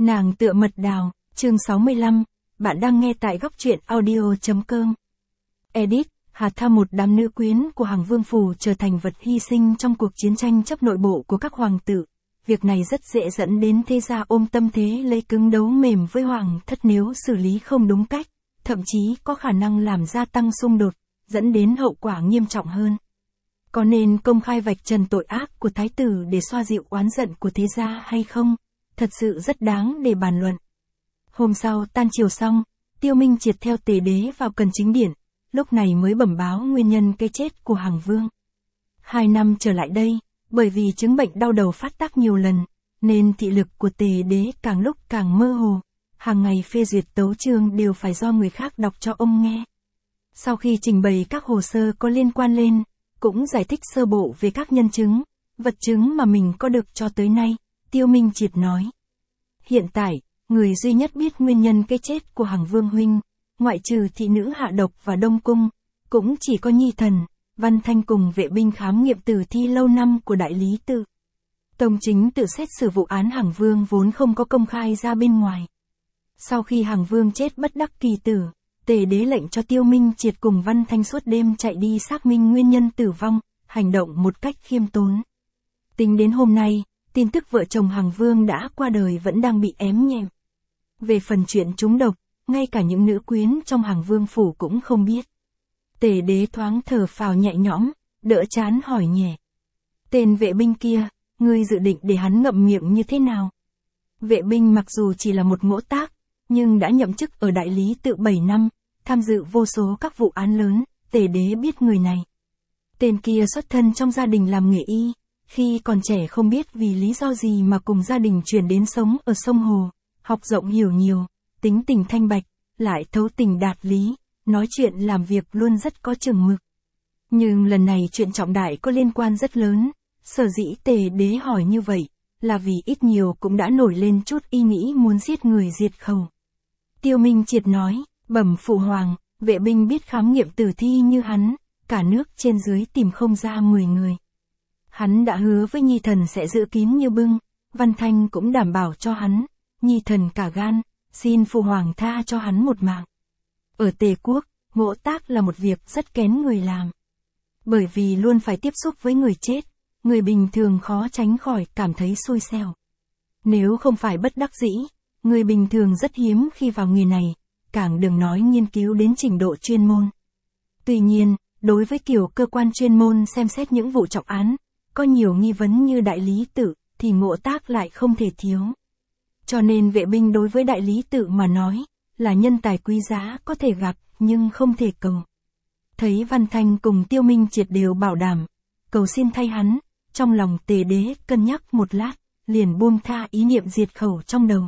Nàng tựa mật đào, chương 65, bạn đang nghe tại góc truyện audio.com. Edit, Hà Tha, một đám nữ quyến của Hàng Vương Phủ trở thành vật hy sinh trong cuộc chiến tranh chấp nội bộ của các hoàng tử. Việc này rất dễ dẫn đến thế gia ôm tâm thế lấy cứng đấu mềm với hoàng thất nếu xử lý không đúng cách, thậm chí có khả năng làm gia tăng xung đột, dẫn đến hậu quả nghiêm trọng hơn. Có nên công khai vạch trần tội ác của thái tử để xoa dịu oán giận của thế gia hay không? Thật sự rất đáng để bàn luận. Hôm sau tan chiều xong, Tiêu Minh Triệt theo Tề Đế vào Cần Chính Điện, lúc này mới bẩm báo nguyên nhân cái chết của Hàng Vương. 2 năm trở lại đây, bởi vì chứng bệnh đau đầu phát tác nhiều lần, nên thị lực của Tề Đế càng lúc càng mơ hồ, hàng ngày phê duyệt tấu chương đều phải do người khác đọc cho ông nghe. Sau khi trình bày các hồ sơ có liên quan lên, cũng giải thích sơ bộ về các nhân chứng, vật chứng mà mình có được cho tới nay, Tiêu Minh Triệt nói. Hiện tại, người duy nhất biết nguyên nhân cái chết của Hàng Vương huynh, ngoại trừ thị nữ hạ độc và Đông Cung, cũng chỉ có Nhi Thần, Văn Thanh cùng vệ binh khám nghiệm tử thi lâu năm của Đại Lý Tự. Tông chính tự xét xử vụ án Hàng Vương vốn không có công khai ra bên ngoài. Sau khi Hàng Vương chết bất đắc kỳ tử, Tề Đế lệnh cho Tiêu Minh Triệt cùng Văn Thanh suốt đêm chạy đi xác minh nguyên nhân tử vong, hành động một cách khiêm tốn. Tính đến hôm nay, tin tức vợ chồng Hàng Vương đã qua đời vẫn đang bị ém nhẹm. Về phần chuyện trúng độc, ngay cả những nữ quyến trong Hàng Vương Phủ cũng không biết. Tề Đế thoáng thở phào nhẹ nhõm, đỡ chán hỏi nhẹ. Tên vệ binh kia, ngươi dự định để hắn ngậm miệng như thế nào? Vệ binh mặc dù chỉ là một ngỗ tác, nhưng đã nhậm chức ở Đại Lý Tự 7 năm, tham dự vô số các vụ án lớn, Tề Đế biết người này. Tên kia xuất thân trong gia đình làm nghề y, khi còn trẻ không biết vì lý do gì mà cùng gia đình chuyển đến sống ở sông Hồ, học rộng hiểu nhiều, tính tình thanh bạch, lại thấu tình đạt lý, nói chuyện làm việc luôn rất có chừng mực. Nhưng lần này chuyện trọng đại có liên quan rất lớn, sở dĩ Tề Đế hỏi như vậy, là vì ít nhiều cũng đã nổi lên chút ý nghĩ muốn giết người diệt khẩu. Tiêu Minh Triệt nói, bẩm phụ hoàng, vệ binh biết khám nghiệm tử thi như hắn, cả nước trên dưới tìm không ra 10 người. Hắn đã hứa với Nhi Thần sẽ giữ kín như bưng, Văn Thanh cũng đảm bảo cho hắn, Nhi Thần cả gan, xin phụ hoàng tha cho hắn một mạng. Ở Tề Quốc, ngỗ tác là một việc rất kén người làm. Bởi vì luôn phải tiếp xúc với người chết, người bình thường khó tránh khỏi cảm thấy xui xẻo. Nếu không phải bất đắc dĩ, người bình thường rất hiếm khi vào nghề này, càng đừng nói nghiên cứu đến trình độ chuyên môn. Tuy nhiên, đối với kiểu cơ quan chuyên môn xem xét những vụ trọng án, có nhiều nghi vấn như Đại Lý Tự, thì ngỗ tác lại không thể thiếu. Cho nên vệ binh đối với Đại Lý Tự mà nói, là nhân tài quý giá có thể gặp, nhưng không thể cầu. Thấy Văn Thanh cùng Tiêu Minh Triệt đều bảo đảm, cầu xin thay hắn, trong lòng Tề Đế cân nhắc một lát, liền buông tha ý niệm diệt khẩu trong đầu.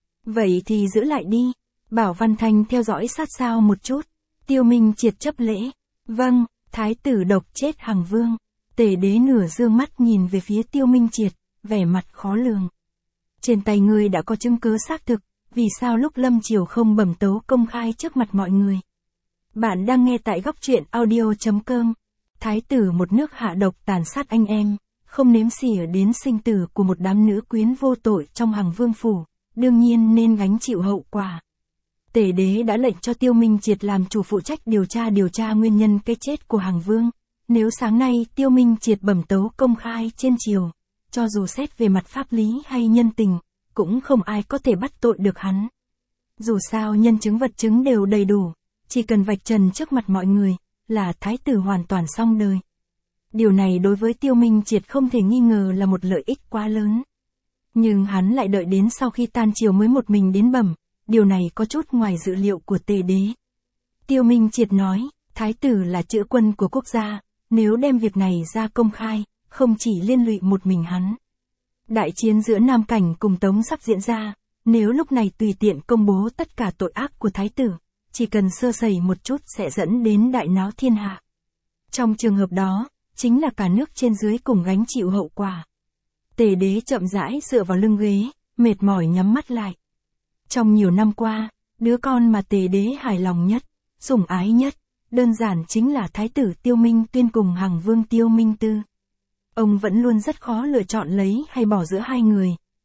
Vậy thì giữ lại đi, bảo Văn Thanh theo dõi sát sao một chút. Tiêu Minh Triệt chấp lễ. Vâng, thái tử độc chết Hàng Vương. Tề Đế nửa dương mắt nhìn về phía Tiêu Minh Triệt, vẻ mặt khó lường. Trên tay ngươi đã có chứng cứ xác thực, vì sao lúc lâm chiều không bẩm tấu công khai trước mặt mọi người? Bạn đang nghe tại góc truyện audio.com. Thái tử một nước hạ độc tàn sát anh em, không nếm xỉa đến sinh tử của một đám nữ quyến vô tội trong Hàng Vương Phủ, đương nhiên nên gánh chịu hậu quả. Tề Đế đã lệnh cho Tiêu Minh Triệt làm chủ phụ trách điều tra nguyên nhân cái chết của Hàng Vương. Nếu sáng nay Tiêu Minh Triệt bẩm tấu công khai trên triều, cho dù xét về mặt pháp lý hay nhân tình, cũng không ai có thể bắt tội được hắn. Dù sao nhân chứng vật chứng đều đầy đủ, chỉ cần vạch trần trước mặt mọi người, là thái tử hoàn toàn xong đời. Điều này đối với Tiêu Minh Triệt không thể nghi ngờ là một lợi ích quá lớn. Nhưng hắn lại đợi đến sau khi tan chiều mới một mình đến bẩm, điều này có chút ngoài dự liệu của Tề Đế. Tiêu Minh Triệt nói, thái tử là chữ quân của quốc gia, nếu đem việc này ra công khai, không chỉ liên lụy một mình hắn. Đại chiến giữa Nam Cảnh cùng Tống sắp diễn ra, nếu lúc này tùy tiện công bố tất cả tội ác của thái tử, chỉ cần sơ sẩy một chút sẽ dẫn đến đại náo thiên hạ. Trong trường hợp đó, chính là cả nước trên dưới cùng gánh chịu hậu quả. Tề Đế chậm rãi dựa vào lưng ghế, mệt mỏi nhắm mắt lại. Trong nhiều năm qua, đứa con mà Tề Đế hài lòng nhất, sủng ái nhất, đơn giản chính là thái tử Tiêu Minh Tuyên cùng Hàng Vương Tiêu Minh Tư. Ông vẫn luôn rất khó lựa chọn lấy hay bỏ giữa hai người,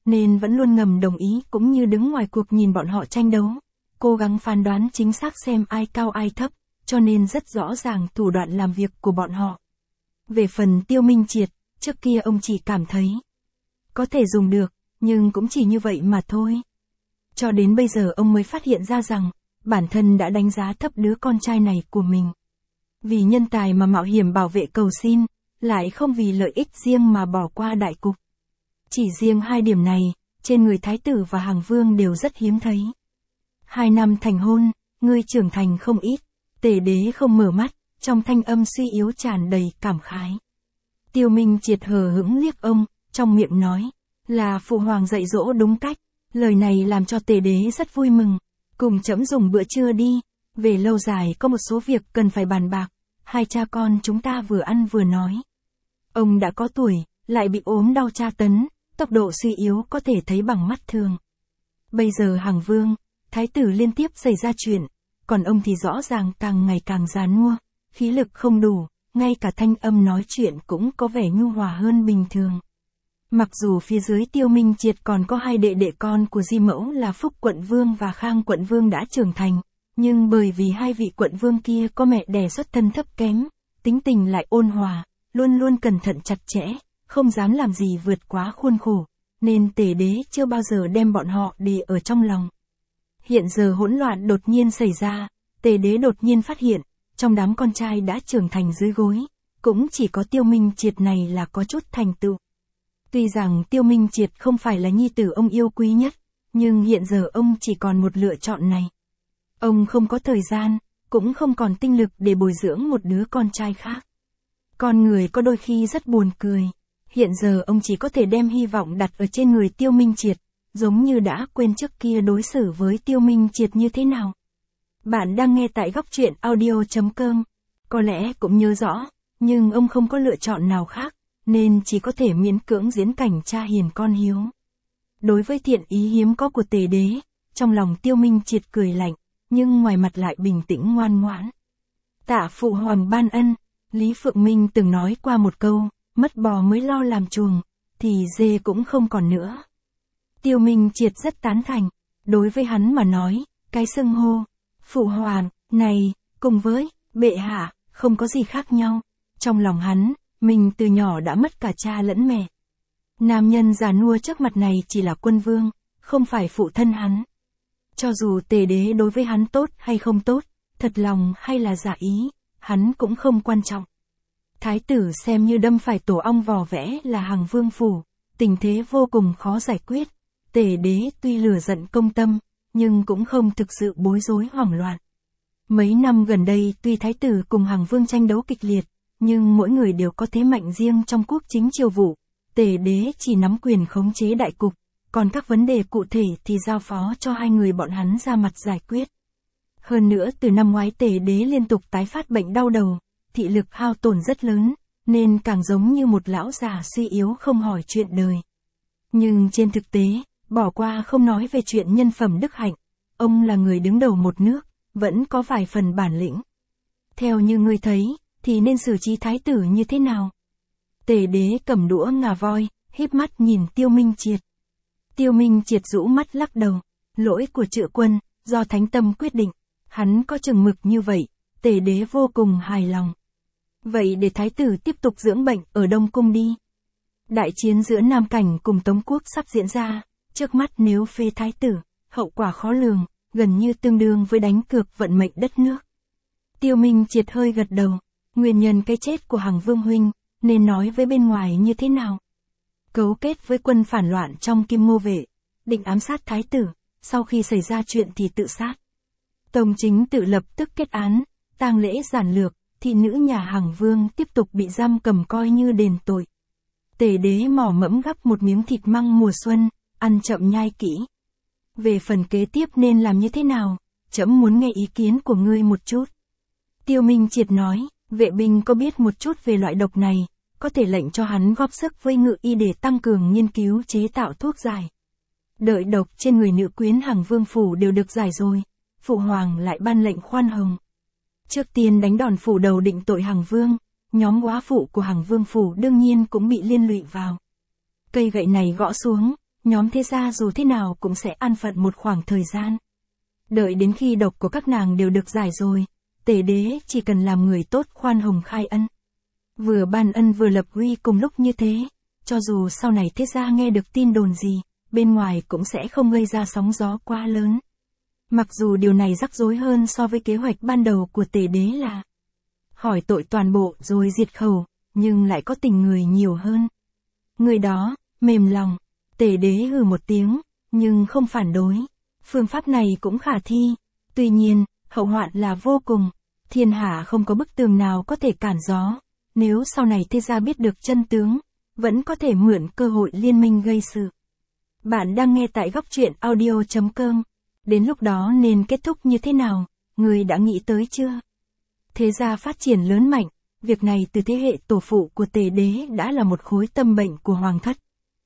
nên vẫn luôn ngầm đồng ý cũng như đứng ngoài cuộc nhìn bọn họ tranh đấu, cố gắng phán đoán chính xác xem ai cao ai thấp, cho nên rất rõ ràng thủ đoạn làm việc của bọn họ. Về phần Tiêu Minh Triệt, trước kia ông chỉ cảm thấy có thể dùng được, nhưng cũng chỉ như vậy mà thôi. Cho đến bây giờ ông mới phát hiện ra rằng, bản thân đã đánh giá thấp đứa con trai này của mình. Vì nhân tài mà mạo hiểm bảo vệ cầu xin, lại không vì lợi ích riêng mà bỏ qua đại cục. Chỉ riêng hai điểm này, trên người thái tử và hàng vương đều rất hiếm thấy. 2 năm thành hôn, ngươi trưởng thành không ít, Tề đế không mở mắt, trong thanh âm suy yếu tràn đầy cảm khái. Tiêu Minh Triệt hờ hững liếc ông, trong miệng nói, là phụ hoàng dạy dỗ đúng cách, lời này làm cho Tề đế rất vui mừng, cùng trẫm dùng bữa trưa đi, về lâu dài có một số việc cần phải bàn bạc, hai cha con chúng ta vừa ăn vừa nói. Ông đã có tuổi, lại bị ốm đau tra tấn, tốc độ suy yếu có thể thấy bằng mắt thường. Bây giờ hàng vương, thái tử liên tiếp xảy ra chuyện, còn ông thì rõ ràng càng ngày càng già nua, khí lực không đủ, ngay cả thanh âm nói chuyện cũng có vẻ nhu hòa hơn bình thường. Mặc dù phía dưới Tiêu Minh Triệt còn có hai đệ đệ con của Di Mẫu là Phúc Quận Vương và Khang Quận Vương đã trưởng thành, nhưng bởi vì hai vị quận vương kia có mẹ đẻ xuất thân thấp kém, tính tình lại ôn hòa, luôn luôn cẩn thận chặt chẽ, không dám làm gì vượt quá khuôn khổ, nên Tề đế chưa bao giờ đem bọn họ để ở trong lòng. Hiện giờ hỗn loạn đột nhiên xảy ra, Tề đế đột nhiên phát hiện, trong đám con trai đã trưởng thành dưới gối, cũng chỉ có Tiêu Minh Triệt này là có chút thành tựu. Tuy rằng Tiêu Minh Triệt không phải là nhi tử ông yêu quý nhất, nhưng hiện giờ ông chỉ còn một lựa chọn này. Ông không có thời gian, cũng không còn tinh lực để bồi dưỡng một đứa con trai khác. Con người có đôi khi rất buồn cười. Hiện giờ ông chỉ có thể đem hy vọng đặt ở trên người Tiêu Minh Triệt, giống như đã quên trước kia đối xử với Tiêu Minh Triệt như thế nào. Bạn đang nghe tại góc truyện audio.com. Có lẽ cũng nhớ rõ, nhưng ông không có lựa chọn nào khác, nên chỉ có thể miễn cưỡng diễn cảnh cha hiền con hiếu. Đối với thiện ý hiếm có của Tề đế, trong lòng Tiêu Minh Triệt cười lạnh, nhưng ngoài mặt lại bình tĩnh ngoan ngoãn. Tạ phụ hoàng ban ân, Lý Phượng Minh từng nói qua một câu, mất bò mới lo làm chuồng, thì dê cũng không còn nữa. Tiêu Minh Triệt rất tán thành, đối với hắn mà nói, cái xưng hô, phụ hoàng, này, cùng với, bệ hạ, không có gì khác nhau. Trong lòng hắn, mình từ nhỏ đã mất cả cha lẫn mẹ. Nam nhân già nua trước mặt này chỉ là quân vương, không phải phụ thân hắn. Cho dù Tề đế đối với hắn tốt hay không tốt, thật lòng hay là giả ý, hắn cũng không quan trọng. Thái tử xem như đâm phải tổ ong vò vẽ là Hàng Vương phủ, tình thế vô cùng khó giải quyết. Tề đế tuy lửa giận công tâm, nhưng cũng không thực sự bối rối hoảng loạn. Mấy năm gần đây tuy thái tử cùng Hàng Vương tranh đấu kịch liệt, nhưng mỗi người đều có thế mạnh riêng trong quốc chính triều vụ. Tề đế chỉ nắm quyền khống chế đại cục, còn các vấn đề cụ thể thì giao phó cho hai người bọn hắn ra mặt giải quyết. Hơn nữa từ năm ngoái Tề đế liên tục tái phát bệnh đau đầu, thị lực hao tổn rất lớn, nên càng giống như một lão già suy yếu không hỏi chuyện đời. Nhưng trên thực tế, bỏ qua không nói về chuyện nhân phẩm đức hạnh, ông là người đứng đầu một nước, vẫn có vài phần bản lĩnh. Theo như ngươi thấy, thì nên xử trí thái tử như thế nào? Tề đế cầm đũa ngà voi, híp mắt nhìn Tiêu Minh Triệt. Tiêu Minh Triệt rũ mắt lắc đầu, lỗi của Trự Quân, do thánh tâm quyết định, hắn có chừng mực như vậy, Tề đế vô cùng hài lòng. Vậy để thái tử tiếp tục dưỡng bệnh ở Đông Cung đi. Đại chiến giữa Nam Cảnh cùng Tống Quốc sắp diễn ra, trước mắt nếu phê thái tử, hậu quả khó lường, gần như tương đương với đánh cược vận mệnh đất nước. Tiêu Minh Triệt hơi gật đầu, nguyên nhân cái chết của Hàng Vương huynh, nên nói với bên ngoài như thế nào? Cấu kết với quân phản loạn trong Kim Ngô vệ, định ám sát thái tử, sau khi xảy ra chuyện thì tự sát. Tông chính tự lập tức kết án, tang lễ giản lược, thị nữ nhà Hàng Vương tiếp tục bị giam cầm coi như đền tội. Tề đế mỏ mẫm gắp một miếng thịt măng mùa xuân, ăn chậm nhai kỹ. Về phần kế tiếp nên làm như thế nào, trẫm muốn nghe ý kiến của ngươi một chút. Tiêu Minh Triệt nói, vệ binh có biết một chút về loại độc này, có thể lệnh cho hắn góp sức với Ngự Y để tăng cường nghiên cứu chế tạo thuốc giải. Đợi độc trên người nữ quyến Hàng Vương phủ đều được giải rồi, phụ hoàng lại ban lệnh khoan hồng. Trước tiên đánh đòn phủ đầu định tội Hàng Vương, nhóm góa phụ của Hàng Vương phủ đương nhiên cũng bị liên lụy vào. Cây gậy này gõ xuống, nhóm thế gia dù thế nào cũng sẽ an phận một khoảng thời gian. Đợi đến khi độc của các nàng đều được giải rồi, Tề đế chỉ cần làm người tốt khoan hồng khai ân. Vừa ban ân vừa lập uy cùng lúc như thế, cho dù sau này thế gia nghe được tin đồn gì, bên ngoài cũng sẽ không gây ra sóng gió quá lớn. Mặc dù điều này rắc rối hơn so với kế hoạch ban đầu của Tề đế là hỏi tội toàn bộ rồi diệt khẩu, nhưng lại có tình người nhiều hơn. Người đó, mềm lòng, Tề đế hừ một tiếng, nhưng không phản đối. Phương pháp này cũng khả thi, tuy nhiên, hậu hoạn là vô cùng, thiên hạ không có bức tường nào có thể cản gió, nếu sau này thế gia biết được chân tướng, vẫn có thể mượn cơ hội liên minh gây sự. Bạn đang nghe tại góc truyện audio.com, đến lúc đó nên kết thúc như thế nào, người đã nghĩ tới chưa? Thế gia phát triển lớn mạnh, việc này từ thế hệ tổ phụ của Tề đế đã là một khối tâm bệnh của hoàng thất.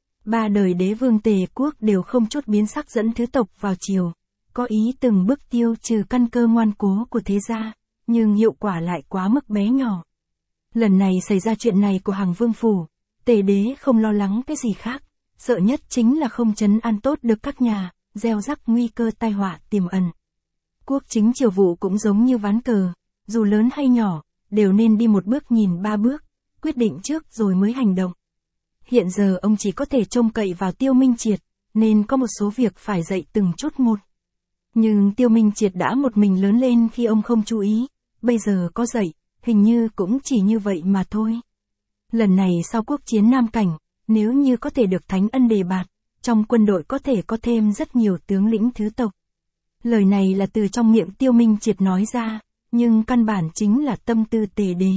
3 đời đế vương Tề quốc đều không chút biến sắc dẫn thứ tộc vào triều, có ý từng bước tiêu trừ căn cơ ngoan cố của thế gia, nhưng hiệu quả lại quá mức bé nhỏ. Lần này xảy ra chuyện này của Hằng Vương phủ, Tề đế không lo lắng cái gì khác, sợ nhất chính là không trấn an tốt được các nhà, gieo rắc nguy cơ tai họa tiềm ẩn. Quốc chính triều vụ cũng giống như ván cờ, dù lớn hay nhỏ, đều nên đi một bước nhìn 3 bước, quyết định trước rồi mới hành động. Hiện giờ ông chỉ có thể trông cậy vào Tiêu Minh Triệt, nên có một số việc phải dạy từng chút một. Nhưng Tiêu Minh Triệt đã một mình lớn lên khi ông không chú ý, bây giờ có dạy, hình như cũng chỉ như vậy mà thôi. Lần này sau quốc chiến Nam Cảnh, nếu như có thể được Thánh Ân đề bạt, trong quân đội có thể có thêm rất nhiều tướng lĩnh thứ tộc. Lời này là từ trong miệng Tiêu Minh Triệt nói ra, nhưng căn bản chính là tâm tư Tề đế.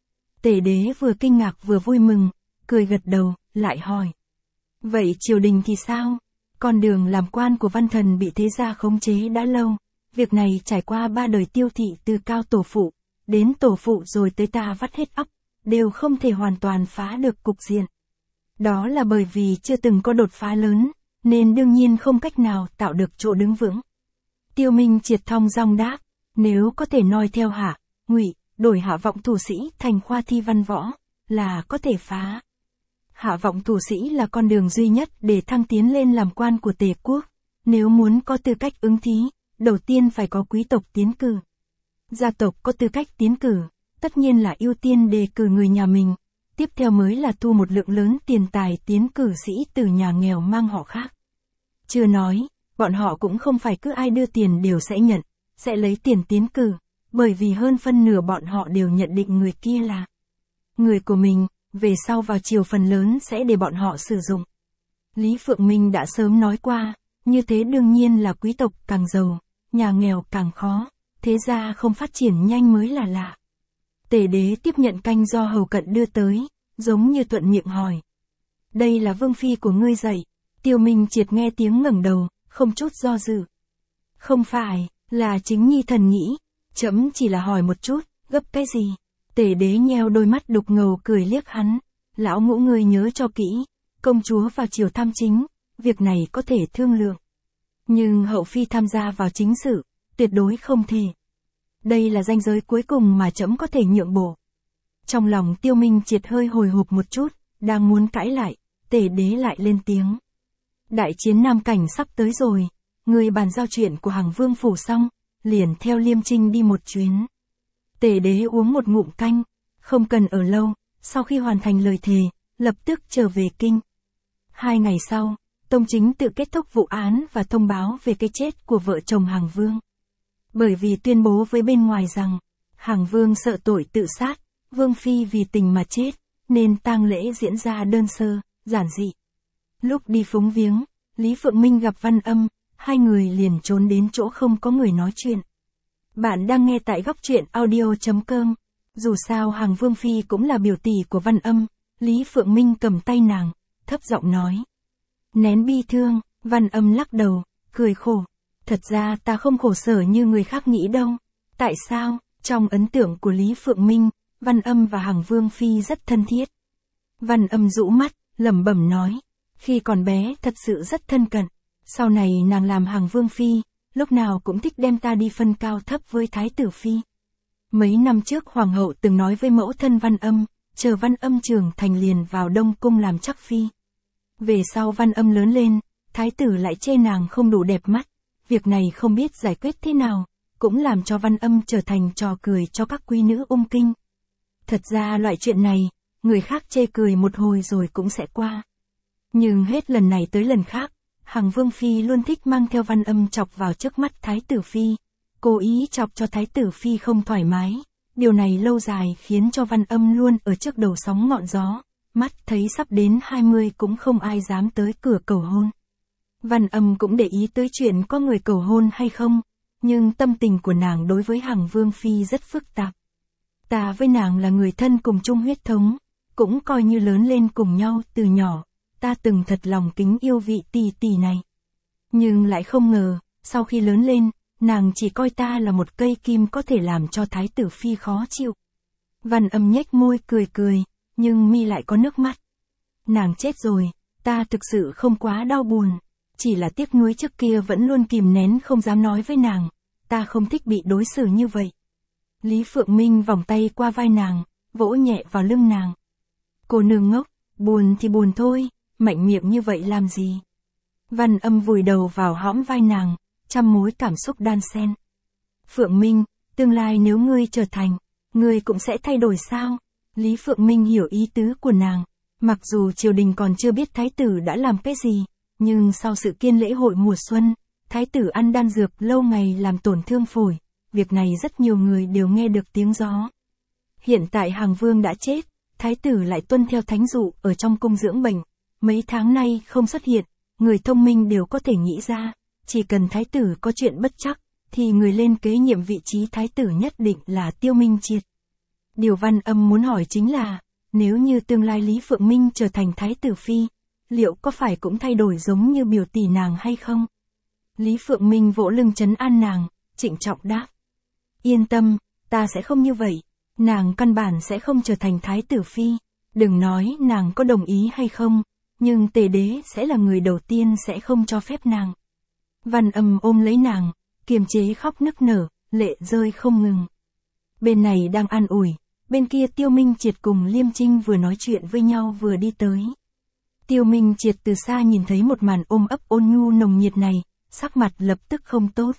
Tề đế vừa kinh ngạc vừa vui mừng, cười gật đầu, lại hỏi. Vậy triều đình thì sao? Con đường làm quan của Văn Thần bị thế gia khống chế đã lâu, việc này trải qua 3 đời Tiêu thị từ cao tổ phụ, đến tổ phụ rồi tới ta vắt hết óc, đều không thể hoàn toàn phá được cục diện. Đó là bởi vì chưa từng có đột phá lớn, nên đương nhiên không cách nào tạo được chỗ đứng vững. Tiêu Minh Triệt thong dong đáp, nếu có thể noi theo Hạ, Ngụy, đổi Hạ vọng thủ sĩ thành khoa thi văn võ, là có thể phá. Hạ vọng thủ sĩ là con đường duy nhất để thăng tiến lên làm quan của Tề quốc, nếu muốn có tư cách ứng thí, đầu tiên phải có quý tộc tiến cử. Gia tộc có tư cách tiến cử, tất nhiên là ưu tiên đề cử người nhà mình, tiếp theo mới là thu một lượng lớn tiền tài tiến cử sĩ từ nhà nghèo mang họ khác. Chưa nói, bọn họ cũng không phải cứ ai đưa tiền đều sẽ nhận, sẽ lấy tiền tiến cử, bởi vì hơn phân nửa bọn họ đều nhận định người kia là người của mình, về sau vào triều phần lớn sẽ để bọn họ sử dụng. Lý Phượng Minh đã sớm nói qua, như thế đương nhiên là quý tộc càng giàu, nhà nghèo càng khó, thế ra không phát triển nhanh mới là lạ. Tề đế tiếp nhận canh do hầu cận đưa tới, giống như thuận miệng hỏi. Đây là vương phi của ngươi dạy. Tiêu Minh Triệt nghe tiếng ngẩng đầu, không chút do dự. Không phải, là chính nhi thần nghĩ, trẫm chỉ là hỏi một chút, gấp cái gì? Tề đế nheo đôi mắt đục ngầu cười liếc hắn, lão ngũ ngươi nhớ cho kỹ, công chúa vào triều tham chính, việc này có thể thương lượng. Nhưng hậu phi tham gia vào chính sự, tuyệt đối không thể. Đây là ranh giới cuối cùng mà trẫm có thể nhượng bộ. Trong lòng Tiêu Minh Triệt hơi hồi hộp một chút, đang muốn cãi lại, Tề đế lại lên tiếng. Đại chiến Nam Cảnh sắp tới rồi, người bàn giao chuyện của Hằng Vương phủ xong, liền theo Liêm Trinh đi một chuyến. Tề đế uống một ngụm canh, không cần ở lâu, sau khi hoàn thành lời thề, lập tức trở về kinh. 2 ngày sau, Tông Chính tự kết thúc vụ án và thông báo về cái chết của vợ chồng Hằng Vương. Bởi vì tuyên bố với bên ngoài rằng, Hằng Vương sợ tội tự sát, Vương Phi vì tình mà chết, nên tang lễ diễn ra đơn sơ, giản dị. Lúc đi phúng viếng, Lý Phượng Minh gặp Văn Âm, hai người liền trốn đến chỗ không có người nói chuyện. Bạn đang nghe tại góc truyện audio.com. Dù sao Hằng Vương Phi cũng là biểu tỷ của Văn Âm, Lý Phượng Minh cầm tay nàng, thấp giọng nói. Nén bi thương, Văn Âm lắc đầu, cười khổ. Thật ra ta không khổ sở như người khác nghĩ đâu. Tại sao? Trong ấn tượng của Lý Phượng Minh, Văn Âm và Hằng Vương Phi rất thân thiết. Văn Âm rũ mắt, lẩm bẩm nói. Khi còn bé thật sự rất thân cận. Sau này nàng làm Hằng Vương Phi, lúc nào cũng thích đem ta đi phân cao thấp với Thái tử Phi. Mấy năm trước Hoàng hậu từng nói với mẫu thân Văn Âm, chờ Văn Âm trưởng thành liền vào Đông Cung làm chắc Phi. Về sau Văn Âm lớn lên, thái tử lại chê nàng không đủ đẹp mắt, việc này không biết giải quyết thế nào, cũng làm cho Văn Âm trở thành trò cười cho các quý nữ ung kinh. Thật ra loại chuyện này, người khác chê cười một hồi rồi cũng sẽ qua. Nhưng hết lần này tới lần khác, Hằng Vương Phi luôn thích mang theo Văn Âm chọc vào trước mắt Thái tử Phi, cố ý chọc cho Thái tử Phi không thoải mái. Điều này lâu dài khiến cho Văn Âm luôn ở trước đầu sóng ngọn gió, mắt thấy sắp đến 20 cũng không ai dám tới cửa cầu hôn. Văn Âm cũng để ý tới chuyện có người cầu hôn hay không, nhưng tâm tình của nàng đối với Hằng Vương Phi rất phức tạp. Ta với nàng là người thân cùng chung huyết thống, cũng coi như lớn lên cùng nhau từ nhỏ, ta từng thật lòng kính yêu vị tỷ tỷ này. Nhưng lại không ngờ, sau khi lớn lên, nàng chỉ coi ta là một cây kim có thể làm cho Thái tử Phi khó chịu. Văn Âm nhếch môi cười cười, nhưng mi lại có nước mắt. Nàng chết rồi, ta thực sự không quá đau buồn, chỉ là tiếc nuối trước kia vẫn luôn kìm nén không dám nói với nàng, ta không thích bị đối xử như vậy. Lý Phượng Minh vòng tay qua vai nàng, vỗ nhẹ vào lưng nàng. Cô nương ngốc, buồn thì buồn thôi, mạnh miệng như vậy làm gì? Văn Âm vùi đầu vào hõm vai nàng, trăm mối cảm xúc đan xen. Phượng Minh, tương lai nếu ngươi trở thành, ngươi cũng sẽ thay đổi sao? Lý Phượng Minh hiểu ý tứ của nàng, mặc dù triều đình còn chưa biết thái tử đã làm cái gì, nhưng sau sự kiện lễ hội mùa xuân, thái tử ăn đan dược lâu ngày làm tổn thương phổi, việc này rất nhiều người đều nghe được tiếng gió. Hiện tại Hằng Vương đã chết, thái tử lại tuân theo thánh dụ ở trong cung dưỡng bệnh, mấy tháng nay không xuất hiện, người thông minh đều có thể nghĩ ra, chỉ cần thái tử có chuyện bất trắc, thì người lên kế nhiệm vị trí thái tử nhất định là Tiêu Minh Triệt. Điều Văn Âm muốn hỏi chính là, nếu như tương lai Lý Phượng Minh trở thành thái tử Phi, liệu có phải cũng thay đổi giống như biểu tỷ nàng hay không? Lý Phượng Minh vỗ lưng trấn an nàng, trịnh trọng đáp. Yên tâm, ta sẽ không như vậy, nàng căn bản sẽ không trở thành thái tử Phi, đừng nói nàng có đồng ý hay không, nhưng Tề Đế sẽ là người đầu tiên sẽ không cho phép nàng. Văn Âm ôm lấy nàng, kiềm chế khóc nức nở, lệ rơi không ngừng. Bên này đang an ủi, bên kia Tiêu Minh Triệt cùng Liêm Trinh vừa nói chuyện với nhau vừa đi tới. Tiêu Minh Triệt từ xa nhìn thấy một màn ôm ấp ôn nhu nồng nhiệt này, sắc mặt lập tức không tốt.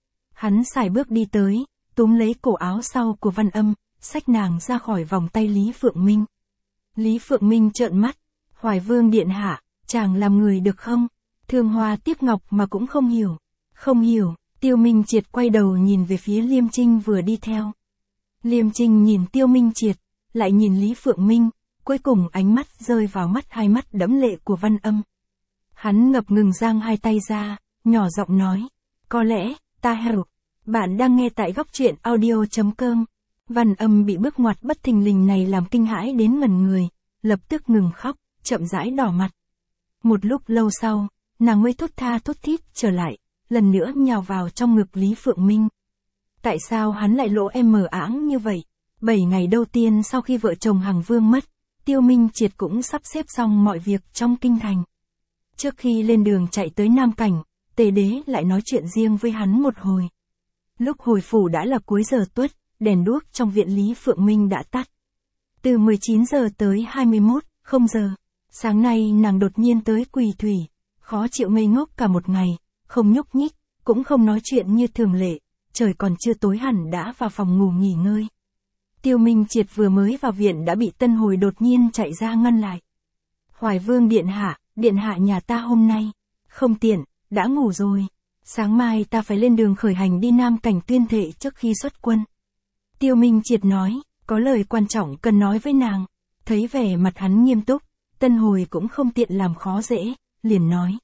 Hắn sải bước đi tới, túm lấy cổ áo sau của Văn Âm, xách nàng ra khỏi vòng tay Lý Phượng Minh. Lý Phượng Minh trợn mắt, Hoài Vương điện hạ, chàng làm người được không? Thương Hoa tiếp ngọc mà cũng không hiểu. Không hiểu, Tiêu Minh Triệt quay đầu nhìn về phía Liêm Trinh vừa đi theo. Liêm Trinh nhìn Tiêu Minh Triệt, lại nhìn Lý Phượng Minh, cuối cùng ánh mắt rơi vào hai mắt đẫm lệ của Văn Âm. Hắn ngập ngừng giang hai tay ra, nhỏ giọng nói, có lẽ, ta hiểu. Bạn đang nghe tại góc truyện audio.com. Văn Âm bị bước ngoặt bất thình lình này làm kinh hãi đến ngẩn người, lập tức ngừng khóc, chậm rãi đỏ mặt. Một lúc lâu sau, nàng mới thốt tha thốt thít trở lại, lần nữa nhào vào trong ngực Lý Phượng Minh. Tại sao hắn lại lỗ em mờ áng như vậy? 7 ngày đầu tiên sau khi vợ chồng Hằng Vương mất, Tiêu Minh Triệt cũng sắp xếp xong mọi việc trong kinh thành. Trước khi lên đường chạy tới Nam Cảnh, Tề Đế lại nói chuyện riêng với hắn một hồi. Lúc hồi phủ đã là cuối giờ tuất, đèn đuốc trong viện Lý Phượng Minh đã tắt. Từ 19 giờ tới 21:00 giờ, sáng nay nàng đột nhiên tới Quỳ Thủy, khó chịu ngây ngốc cả một ngày, không nhúc nhích, cũng không nói chuyện như thường lệ, trời còn chưa tối hẳn đã vào phòng ngủ nghỉ ngơi. Tiêu Minh Triệt vừa mới vào viện đã bị Tân Hồi đột nhiên chạy ra ngăn lại. Hoài Vương điện hạ nhà ta hôm nay, không tiện, đã ngủ rồi. Sáng mai ta phải lên đường khởi hành đi Nam Cảnh tuyên thệ trước khi xuất quân. Tiêu Minh Triệt nói, có lời quan trọng cần nói với nàng. Thấy vẻ mặt hắn nghiêm túc, Tân Hồi cũng không tiện làm khó dễ, liền nói.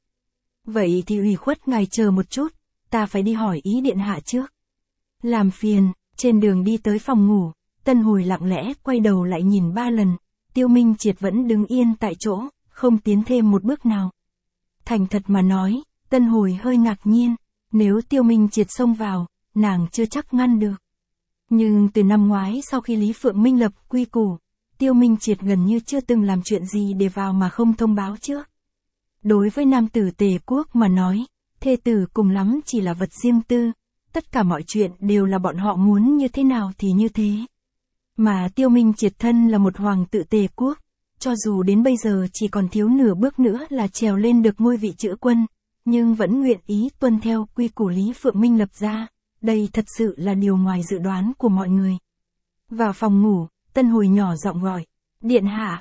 Vậy thì ủy khuất ngài chờ một chút, ta phải đi hỏi ý điện hạ trước. Làm phiền, trên đường đi tới phòng ngủ, Tân Hồi lặng lẽ quay đầu lại nhìn 3 lần, Tiêu Minh Triệt vẫn đứng yên tại chỗ, không tiến thêm một bước nào. Thành thật mà nói, Tân Hồi hơi ngạc nhiên, nếu Tiêu Minh Triệt xông vào, nàng chưa chắc ngăn được. Nhưng từ năm ngoái sau khi Lý Phượng Minh lập quy củ, Tiêu Minh Triệt gần như chưa từng làm chuyện gì để vào mà không thông báo trước. Đối với nam tử Tề quốc mà nói, thê tử cùng lắm chỉ là vật riêng tư, tất cả mọi chuyện đều là bọn họ muốn như thế nào thì như thế. Mà Tiêu Minh Triệt thân là một hoàng tử Tề quốc, cho dù đến bây giờ chỉ còn thiếu nửa bước nữa là trèo lên được ngôi vị chữ quân, nhưng vẫn nguyện ý tuân theo quy củ Lý Phượng Minh lập ra. Đây thật sự là điều ngoài dự đoán của mọi người. Vào phòng ngủ, Tân Hồi nhỏ giọng gọi. Điện hạ,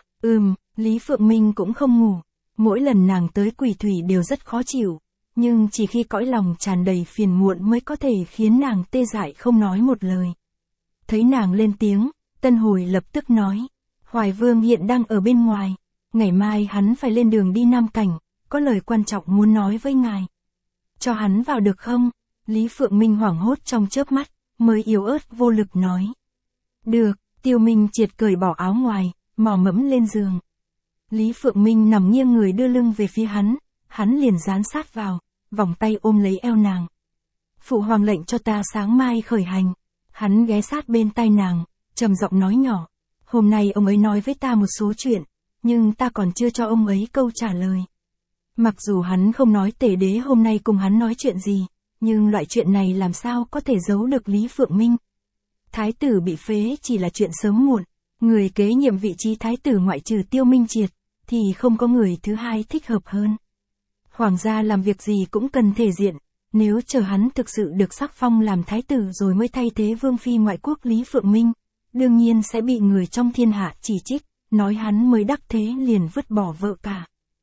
Lý Phượng Minh cũng không ngủ. Mỗi lần nàng tới Quỷ Thủy đều rất khó chịu. Nhưng chỉ khi cõi lòng tràn đầy phiền muộn mới có thể khiến nàng tê dại không nói một lời. Thấy nàng lên tiếng, Tân Hồi lập tức nói. Hoài Vương hiện đang ở bên ngoài. Ngày mai hắn phải lên đường đi Nam Cảnh, có lời quan trọng muốn nói với ngài. Cho hắn vào được không? Lý Phượng Minh hoảng hốt trong chớp mắt, mới yếu ớt vô lực nói. Được, Tiêu Minh Triệt cởi bỏ áo ngoài, mò mẫm lên giường. Lý Phượng Minh nằm nghiêng người đưa lưng về phía hắn liền dán sát vào, vòng tay ôm lấy eo nàng. Phụ hoàng lệnh cho ta sáng mai khởi hành. Hắn ghé sát bên tai nàng, trầm giọng nói nhỏ. Hôm nay ông ấy nói với ta một số chuyện, nhưng ta còn chưa cho ông ấy câu trả lời. Mặc dù hắn không nói Tề đế hôm nay cùng hắn nói chuyện gì, nhưng loại chuyện này làm sao có thể giấu được Lý Phượng Minh. Thái tử bị phế chỉ là chuyện sớm muộn, người kế nhiệm vị trí thái tử ngoại trừ Tiêu Minh Triệt, thì không có người thứ hai thích hợp hơn. Hoàng gia làm việc gì cũng cần thể diện, nếu chờ hắn thực sự được sắc phong làm thái tử rồi mới thay thế vương phi ngoại quốc Lý Phượng Minh, đương nhiên sẽ bị người trong thiên hạ chỉ trích, nói hắn mới đắc thế liền vứt bỏ vợ cả.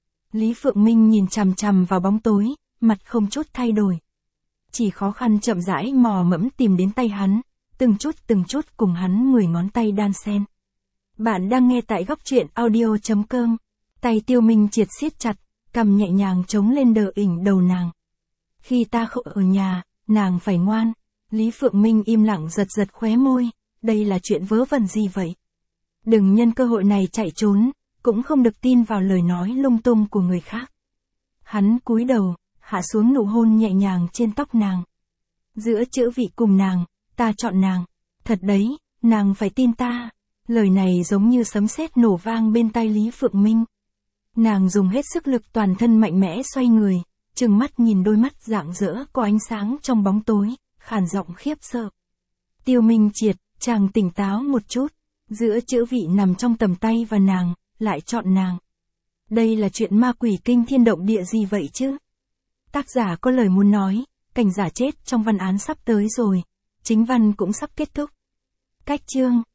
Lý Phượng Minh nhìn chằm chằm vào bóng tối, mặt không chút thay đổi. Chỉ khó khăn chậm rãi mò mẫm tìm đến tay hắn, từng chút cùng hắn 10 ngón tay đan xen. Bạn đang nghe tại góc truyện audio.com. Tay Tiêu Minh Triệt siết chặt, cầm nhẹ nhàng chống lên đờ ỉnh đầu nàng. Khi ta không ở nhà, nàng phải ngoan. Lý Phượng Minh im lặng giật khóe môi, đây là chuyện vớ vẩn gì vậy? Đừng nhân cơ hội này chạy trốn, cũng không được tin vào lời nói lung tung của người khác. Hắn cúi đầu, hạ xuống nụ hôn nhẹ nhàng trên tóc nàng. Giữa chữ vị cùng nàng, ta chọn nàng. Thật đấy, nàng phải tin ta. Lời này giống như sấm sét nổ vang bên tai Lý Phượng Minh. Nàng dùng hết sức lực toàn thân mạnh mẽ xoay người, trừng mắt nhìn đôi mắt rạng rỡ có ánh sáng trong bóng tối, khàn giọng khiếp sợ. Tiêu Minh Triệt, chàng tỉnh táo một chút. Giữa chữ vị nằm trong tầm tay và nàng, lại chọn nàng. Đây là chuyện ma quỷ kinh thiên động địa gì vậy chứ? Tác giả có lời muốn nói, cảnh giả chết trong văn án sắp tới rồi, chính văn cũng sắp kết thúc. Cách chương